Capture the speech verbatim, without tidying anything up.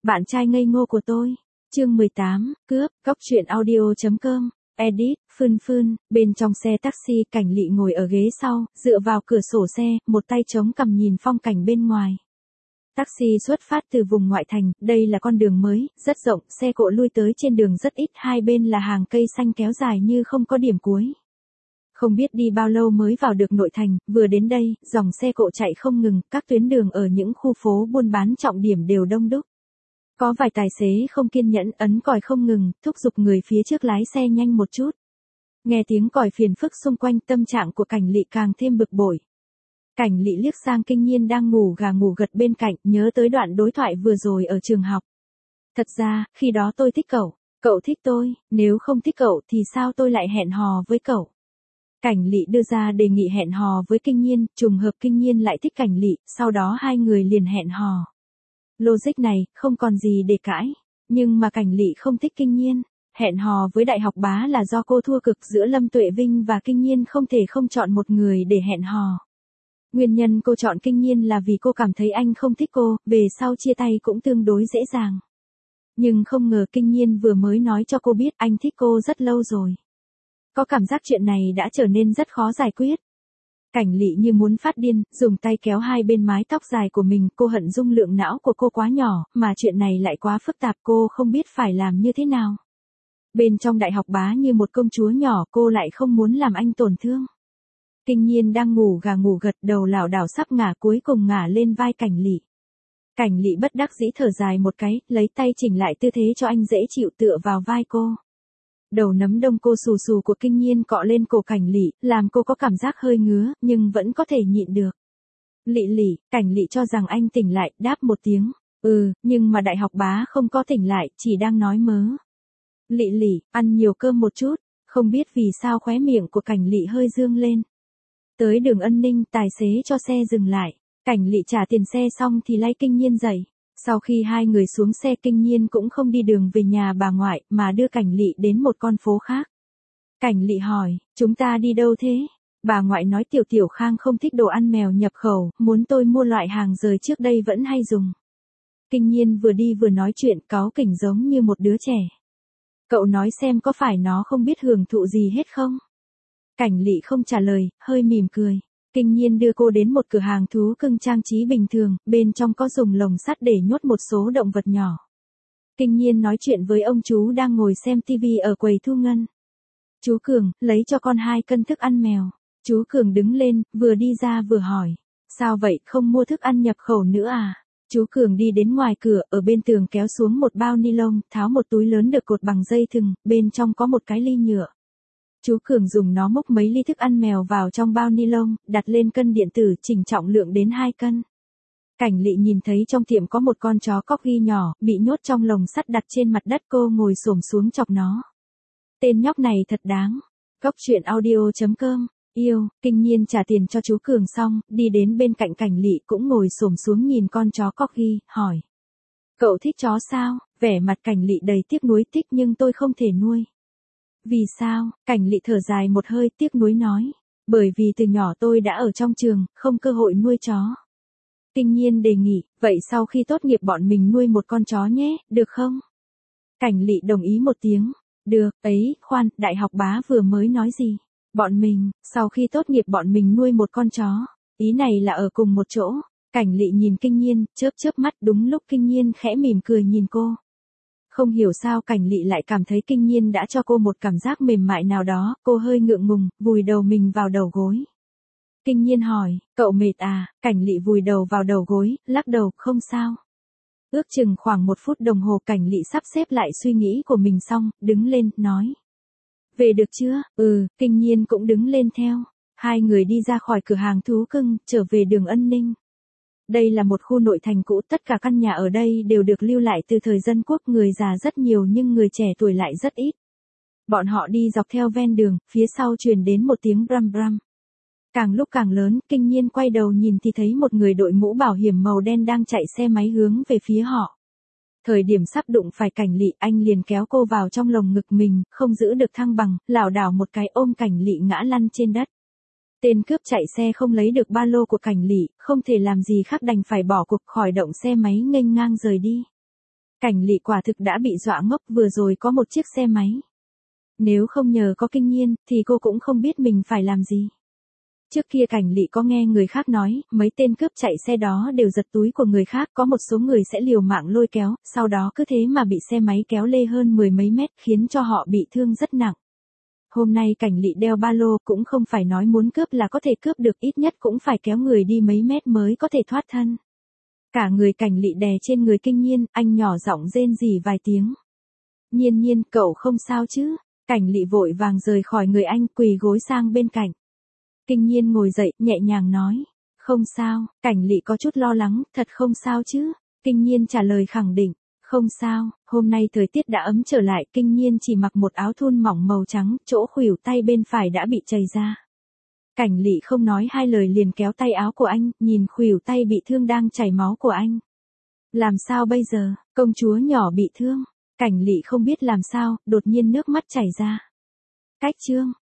Bạn trai ngây ngô của tôi. Chương mười tám, cướp, góc truyện audio chấm com. Edit, Phương Phương, bên trong xe taxi Cảnh Lị ngồi ở ghế sau, dựa vào cửa sổ xe, một tay chống cằm nhìn phong cảnh bên ngoài. Taxi xuất phát từ vùng ngoại thành, đây là con đường mới, rất rộng, xe cộ lui tới trên đường rất ít, hai bên là hàng cây xanh kéo dài như không có điểm cuối. Không biết đi bao lâu mới vào được nội thành, vừa đến đây, dòng xe cộ chạy không ngừng, các tuyến đường ở những khu phố buôn bán trọng điểm đều đông đúc. Có vài tài xế không kiên nhẫn ấn còi không ngừng, thúc giục người phía trước lái xe nhanh một chút. Nghe tiếng còi phiền phức xung quanh, tâm trạng của Cảnh Lị càng thêm bực bội. Cảnh Lị liếc sang Kinh Nhiên đang ngủ gà ngủ gật bên cạnh, nhớ tới đoạn đối thoại vừa rồi ở trường học. Thật ra, khi đó tôi thích cậu, cậu thích tôi, nếu không thích cậu thì sao tôi lại hẹn hò với cậu. Cảnh Lị đưa ra đề nghị hẹn hò với Kinh Nhiên, trùng hợp Kinh Nhiên lại thích Cảnh Lị, sau đó hai người liền hẹn hò. Logic này, không còn gì để cãi. Nhưng mà Cảnh Lị không thích Kinh Nhiên. Hẹn hò với Đại học Bá là do cô thua cực giữa Lâm Tuệ Vinh và Kinh Nhiên, không thể không chọn một người để hẹn hò. Nguyên nhân cô chọn Kinh Nhiên là vì cô cảm thấy anh không thích cô, về sau chia tay cũng tương đối dễ dàng. Nhưng không ngờ Kinh Nhiên vừa mới nói cho cô biết anh thích cô rất lâu rồi. Có cảm giác chuyện này đã trở nên rất khó giải quyết. Cảnh Lị như muốn phát điên, dùng tay kéo hai bên mái tóc dài của mình, cô hận dung lượng não của cô quá nhỏ, mà chuyện này lại quá phức tạp, cô không biết phải làm như thế nào. Bên trong Đại học Bá như một công chúa nhỏ, cô lại không muốn làm anh tổn thương. Kinh Nhiên đang ngủ gà ngủ gật, đầu lảo đảo sắp ngả, cuối cùng ngả lên vai Cảnh Lị. Cảnh Lị bất đắc dĩ thở dài một cái, lấy tay chỉnh lại tư thế cho anh dễ chịu tựa vào vai cô. Đầu nấm đông cô xù xù của Kinh Nhiên cọ lên cổ Cảnh Lị, làm cô có cảm giác hơi ngứa, nhưng vẫn có thể nhịn được. Lị Lị, Cảnh Lị cho rằng anh tỉnh lại, đáp một tiếng. Ừ, nhưng mà Đại học Bá không có tỉnh lại, chỉ đang nói mớ. Lị Lị, ăn nhiều cơm một chút, không biết vì sao khóe miệng của Cảnh Lị hơi dương lên. Tới đường Ân Ninh, tài xế cho xe dừng lại. Cảnh Lị trả tiền xe xong thì lay Kinh Nhiên dậy. Sau khi hai người xuống xe, Kinh Nhiên cũng không đi đường về nhà bà ngoại, mà đưa Cảnh Lị đến một con phố khác. Cảnh Lị hỏi, chúng ta đi đâu thế? Bà ngoại nói Tiểu Tiểu Khang không thích đồ ăn mèo nhập khẩu, muốn tôi mua loại hàng rời trước đây vẫn hay dùng. Kinh Nhiên vừa đi vừa nói chuyện, cáu kỉnh giống như một đứa trẻ. Cậu nói xem có phải nó không biết hưởng thụ gì hết không? Cảnh Lị không trả lời, hơi mỉm cười. Kinh Nhiên đưa cô đến một cửa hàng thú cưng trang trí bình thường, bên trong có dùng lồng sắt để nhốt một số động vật nhỏ. Kinh Nhiên nói chuyện với ông chú đang ngồi xem tivi ở quầy thu ngân. Chú Cường, lấy cho con hai cân thức ăn mèo. Chú Cường đứng lên, vừa đi ra vừa hỏi. Sao vậy, không mua thức ăn nhập khẩu nữa à? Chú Cường đi đến ngoài cửa, ở bên tường kéo xuống một bao ni lông, tháo một túi lớn được cột bằng dây thừng, bên trong có một cái ly nhựa. Chú Cường dùng nó múc mấy ly thức ăn mèo vào trong bao ni lông, đặt lên cân điện tử, chỉnh trọng lượng đến hai cân. Cảnh Lị nhìn thấy trong tiệm có một con chó corgi nhỏ, bị nhốt trong lồng sắt đặt trên mặt đất, cô ngồi xổm xuống chọc nó. Tên nhóc này thật đáng. Góc truyện audio chấm com. Yêu, Kinh Nhiên trả tiền cho chú Cường xong, đi đến bên cạnh Cảnh Lị cũng ngồi xổm xuống nhìn con chó corgi, hỏi. Cậu thích chó sao? Vẻ mặt Cảnh Lị đầy tiếc nuối, thích nhưng tôi không thể nuôi. Vì sao? Cảnh Lị thở dài một hơi, tiếc nuối nói. Bởi vì từ nhỏ tôi đã ở trong trường, không cơ hội nuôi chó. Kinh Nhiên đề nghị, vậy sau khi tốt nghiệp bọn mình nuôi một con chó nhé, được không? Cảnh Lị đồng ý một tiếng. Được, ấy, khoan, Đại học Bá vừa mới nói gì? Bọn mình, sau khi tốt nghiệp bọn mình nuôi một con chó. Ý này là ở cùng một chỗ. Cảnh Lị nhìn Kinh Nhiên, chớp chớp mắt, đúng lúc Kinh Nhiên khẽ mỉm cười nhìn cô. Không hiểu sao Cảnh Lị lại cảm thấy Kinh Nhiên đã cho cô một cảm giác mềm mại nào đó, cô hơi ngượng ngùng, vùi đầu mình vào đầu gối. Kinh Nhiên hỏi, cậu mệt à? Cảnh Lị vùi đầu vào đầu gối, lắc đầu, không sao. Ước chừng khoảng một phút đồng hồ Cảnh Lị sắp xếp lại suy nghĩ của mình xong, đứng lên, nói. Về được chưa? Ừ, Kinh Nhiên cũng đứng lên theo. Hai người đi ra khỏi cửa hàng thú cưng, trở về đường Ân Ninh. Đây là một khu nội thành cũ, tất cả căn nhà ở đây đều được lưu lại từ thời Dân Quốc, người già rất nhiều nhưng người trẻ tuổi lại rất ít. Bọn họ đi dọc theo ven đường, phía sau truyền đến một tiếng bram bram. Càng lúc càng lớn, Kinh Nhiên quay đầu nhìn thì thấy một người đội mũ bảo hiểm màu đen đang chạy xe máy hướng về phía họ. Thời điểm sắp đụng phải Cảnh Lị, anh liền kéo cô vào trong lồng ngực mình, không giữ được thăng bằng, lảo đảo một cái ôm Cảnh Lị ngã lăn trên đất. Tên cướp chạy xe không lấy được ba lô của Cảnh Lị, không thể làm gì khác đành phải bỏ cuộc, khỏi động xe máy nghênh ngang rời đi. Cảnh Lị quả thực đã bị dọa ngốc, vừa rồi có một chiếc xe máy. Nếu không nhờ có Kinh Nhiên, thì cô cũng không biết mình phải làm gì. Trước kia Cảnh Lị có nghe người khác nói, mấy tên cướp chạy xe đó đều giật túi của người khác, có một số người sẽ liều mạng lôi kéo, sau đó cứ thế mà bị xe máy kéo lê hơn mười mấy mét, khiến cho họ bị thương rất nặng. Hôm nay Cảnh Lị đeo ba lô, cũng không phải nói muốn cướp là có thể cướp được, ít nhất cũng phải kéo người đi mấy mét mới có thể thoát thân. Cả người Cảnh Lị đè trên người Kinh Nhiên, anh nhỏ giọng rên rỉ vài tiếng. Nhiên Nhiên, cậu không sao chứ? Cảnh Lị vội vàng rời khỏi người anh, quỳ gối sang bên cạnh. Kinh Nhiên ngồi dậy, nhẹ nhàng nói. Không sao. Cảnh Lị có chút lo lắng, thật không sao chứ? Kinh Nhiên trả lời khẳng định. Không sao, hôm nay thời tiết đã ấm trở lại, Kinh Nhiên chỉ mặc một áo thun mỏng màu trắng, chỗ khuỷu tay bên phải đã bị chảy ra. Cảnh Lị không nói hai lời liền kéo tay áo của anh, nhìn khuỷu tay bị thương đang chảy máu của anh. Làm sao bây giờ, công chúa nhỏ bị thương. Cảnh Lị không biết làm sao, đột nhiên nước mắt chảy ra. Cách chương.